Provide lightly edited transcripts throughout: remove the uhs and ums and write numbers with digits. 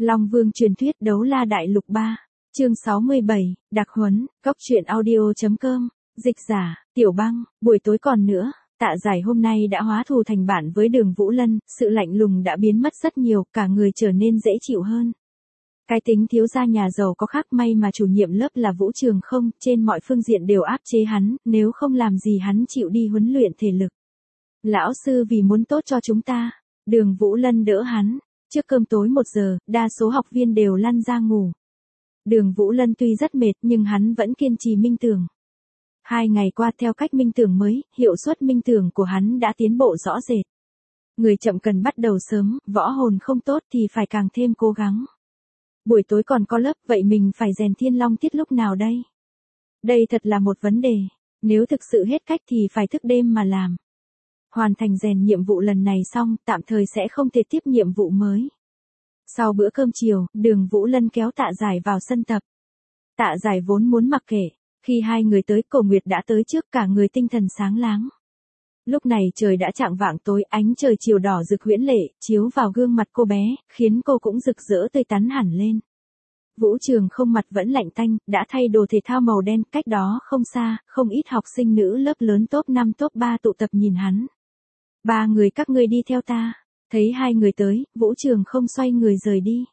Long Vương truyền thuyết đấu la đại lục 3, chương 67, đặc huấn, góc truyện audio.com, dịch giả, Tiểu Băng, buổi tối còn nữa, Tạ Giải hôm nay đã hóa thù thành bạn với Đường Vũ Lân, sự lạnh lùng đã biến mất rất nhiều, cả người trở nên dễ chịu hơn. Cái tính thiếu gia nhà giàu có khác, may mà chủ nhiệm lớp là Vũ Trường không, trên mọi phương diện đều áp chế hắn, nếu không làm gì hắn chịu đi huấn luyện thể lực. Lão sư vì muốn tốt cho chúng ta, Đường Vũ Lân đỡ hắn. Trước cơm tối 1 giờ, đa số học viên đều lăn ra ngủ. Đường Vũ Lân tuy rất mệt nhưng hắn vẫn kiên trì minh tưởng. 2 ngày qua theo cách minh tưởng mới, hiệu suất minh tưởng của hắn đã tiến bộ rõ rệt. Người chậm cần bắt đầu sớm, võ hồn không tốt thì phải càng thêm cố gắng. Buổi tối còn có lớp, vậy mình phải rèn Thiên Long Tiết lúc nào đây? Đây thật là một vấn đề, nếu thực sự hết cách thì phải thức đêm mà làm. Hoàn thành rèn nhiệm vụ lần này xong, tạm thời sẽ không thể tiếp nhiệm vụ mới. Sau bữa cơm chiều, Đường Vũ Lân kéo Tạ Giải vào sân tập. Tạ Giải vốn muốn mặc kệ, khi hai người tới, Cổ Nguyệt đã tới trước, cả người tinh thần sáng láng. Lúc này trời đã chạng vạng tối, ánh trời chiều đỏ rực huyễn lệ, chiếu vào gương mặt cô bé, khiến cô cũng rực rỡ tươi tắn hẳn lên. Vũ Trường không mặt vẫn lạnh tanh, đã thay đồ thể thao màu đen, cách đó không xa, không ít học sinh nữ lớp lớn top 5 top 3 tụ tập nhìn hắn. 3 người các ngươi đi theo ta. Thấy 2 người tới, Vũ Trường không xoay người rời đi.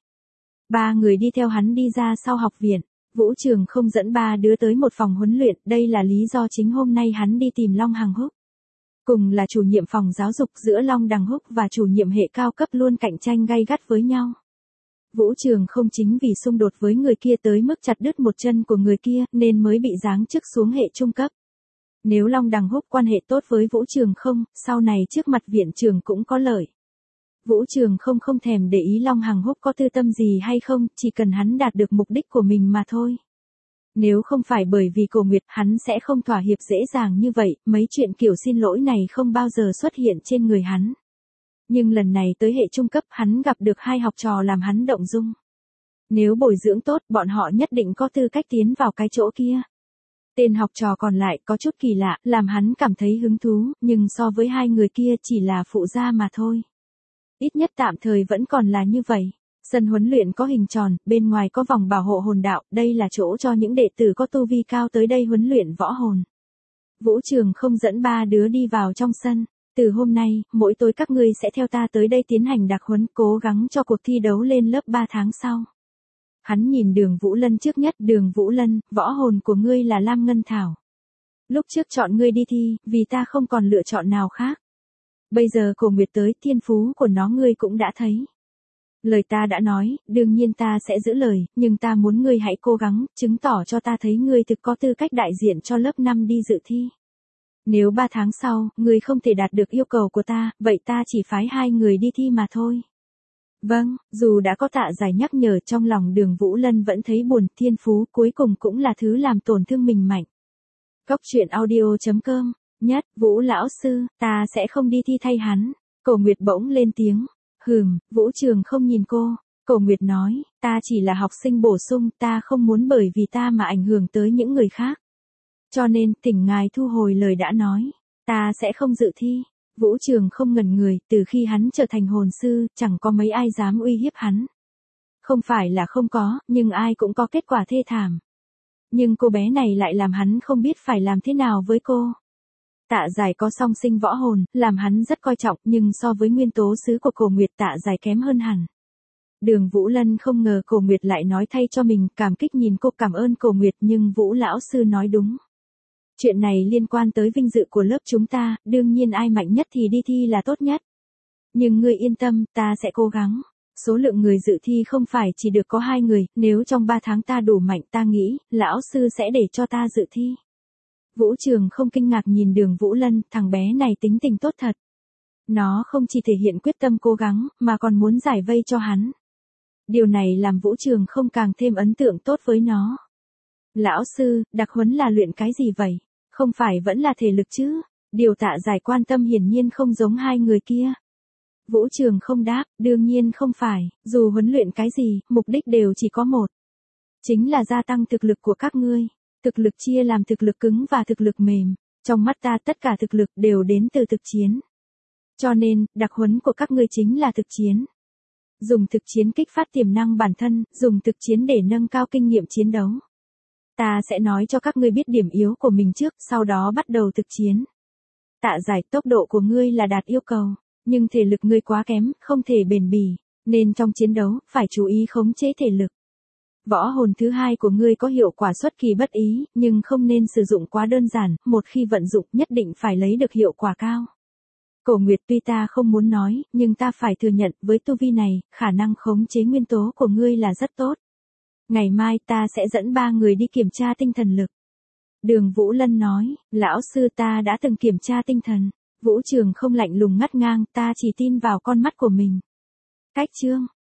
3 người đi theo hắn đi ra sau học viện. Vũ Trường không dẫn 3 đứa tới một phòng huấn luyện, đây là lý do chính hôm nay hắn đi tìm Long Hằng Húc. Cùng là chủ nhiệm phòng giáo dục, giữa Long Đằng Húc và chủ nhiệm hệ cao cấp luôn cạnh tranh gay gắt với nhau. Vũ Trường không chính vì xung đột với người kia tới mức chặt đứt một chân của người kia nên mới bị giáng chức xuống hệ trung cấp. Nếu Long Đằng Húc quan hệ tốt với Vũ Trường không, sau này trước mặt viện trưởng cũng có lợi. Vũ Trường không thèm để ý Long Hằng Húc có tư tâm gì hay không, chỉ cần hắn đạt được mục đích của mình mà thôi. Nếu không phải bởi vì Cổ Nguyệt, hắn sẽ không thỏa hiệp dễ dàng như vậy, mấy chuyện kiểu xin lỗi này không bao giờ xuất hiện trên người hắn. Nhưng lần này tới hệ trung cấp, hắn gặp được 2 học trò làm hắn động dung. Nếu bồi dưỡng tốt, bọn họ nhất định có tư cách tiến vào cái chỗ kia. Tên học trò còn lại có chút kỳ lạ, làm hắn cảm thấy hứng thú, nhưng so với 2 người kia chỉ là phụ gia mà thôi. Ít nhất tạm thời vẫn còn là như vậy. Sân huấn luyện có hình tròn, bên ngoài có vòng bảo hộ hồn đạo, đây là chỗ cho những đệ tử có tu vi cao tới đây huấn luyện võ hồn. Vũ Trường không dẫn 3 đứa đi vào trong sân. Từ hôm nay, mỗi tối các ngươi sẽ theo ta tới đây tiến hành đặc huấn, cố gắng cho cuộc thi đấu lên lớp 3 tháng sau. Hắn nhìn Đường Vũ Lân trước nhất. Đường Vũ Lân, võ hồn của ngươi là Lam Ngân Thảo. Lúc trước chọn ngươi đi thi, vì ta không còn lựa chọn nào khác. Bây giờ Cổ Nguyệt tới, thiên phú của nó ngươi cũng đã thấy. Lời ta đã nói, đương nhiên ta sẽ giữ lời, nhưng ta muốn ngươi hãy cố gắng, chứng tỏ cho ta thấy ngươi thực có tư cách đại diện cho lớp 5 đi dự thi. Nếu 3 tháng sau, ngươi không thể đạt được yêu cầu của ta, vậy ta chỉ phái 2 người đi thi mà thôi. Vâng, dù đã có Tạ Giải nhắc nhở, trong lòng Đường Vũ Lân vẫn thấy buồn, thiên phú cuối cùng cũng là thứ làm tổn thương mình mạnh. Góc truyện audio.com, nhất, Vũ lão sư, ta sẽ không đi thi thay hắn. Cổ Nguyệt bỗng lên tiếng. Vũ Trường không nhìn cô. Cổ Nguyệt nói, ta chỉ là học sinh bổ sung, ta không muốn bởi vì ta mà ảnh hưởng tới những người khác. Cho nên, thỉnh ngài thu hồi lời đã nói, ta sẽ không dự thi. Vũ Trường không ngẩn người, từ khi hắn trở thành hồn sư, chẳng có mấy ai dám uy hiếp hắn. Không phải là không có, nhưng ai cũng có kết quả thê thảm. Nhưng cô bé này lại làm hắn không biết phải làm thế nào với cô. Tạ Giải có song sinh võ hồn, làm hắn rất coi trọng, nhưng so với nguyên tố sứ của Cổ Nguyệt, Tạ Giải kém hơn hẳn. Đường Vũ Lân không ngờ Cổ Nguyệt lại nói thay cho mình, cảm kích nhìn cô. Cảm ơn Cổ Nguyệt, nhưng Vũ lão sư nói đúng. Chuyện này liên quan tới vinh dự của lớp chúng ta, đương nhiên ai mạnh nhất thì đi thi là tốt nhất. Nhưng ngươi yên tâm, ta sẽ cố gắng. Số lượng người dự thi không phải chỉ được có 2 người, nếu trong 3 tháng ta đủ mạnh, ta nghĩ, lão sư sẽ để cho ta dự thi. Vũ Trường không kinh ngạc nhìn Đường Vũ Lân, thằng bé này tính tình tốt thật. Nó không chỉ thể hiện quyết tâm cố gắng, mà còn muốn giải vây cho hắn. Điều này làm Vũ Trường không càng thêm ấn tượng tốt với nó. Lão sư, đặc huấn là luyện cái gì vậy? Không phải vẫn là thể lực chứ? Điều Tạ Giải quan tâm hiển nhiên không giống 2 người kia. Vũ Trường không đáp, đương nhiên không phải, dù huấn luyện cái gì, mục đích đều chỉ có một. Chính là gia tăng thực lực của các ngươi. Thực lực chia làm thực lực cứng và thực lực mềm. Trong mắt ta tất cả thực lực đều đến từ thực chiến. Cho nên, đặc huấn của các ngươi chính là thực chiến. Dùng thực chiến kích phát tiềm năng bản thân, dùng thực chiến để nâng cao kinh nghiệm chiến đấu. Ta sẽ nói cho các ngươi biết điểm yếu của mình trước, sau đó bắt đầu thực chiến. Tạ Giải, tốc độ của ngươi là đạt yêu cầu, nhưng thể lực ngươi quá kém, không thể bền bỉ, nên trong chiến đấu, phải chú ý khống chế thể lực. Võ hồn thứ hai của ngươi có hiệu quả xuất kỳ bất ý, nhưng không nên sử dụng quá đơn giản, một khi vận dụng nhất định phải lấy được hiệu quả cao. Cổ Nguyệt, tuy ta không muốn nói, nhưng ta phải thừa nhận với tu vi này, khả năng khống chế nguyên tố của ngươi là rất tốt. Ngày mai ta sẽ dẫn 3 người đi kiểm tra tinh thần lực. Đường Vũ Lân nói, lão sư ta đã từng kiểm tra tinh thần. Vũ Trường không lạnh lùng ngắt ngang, ta chỉ tin vào con mắt của mình. Cách chương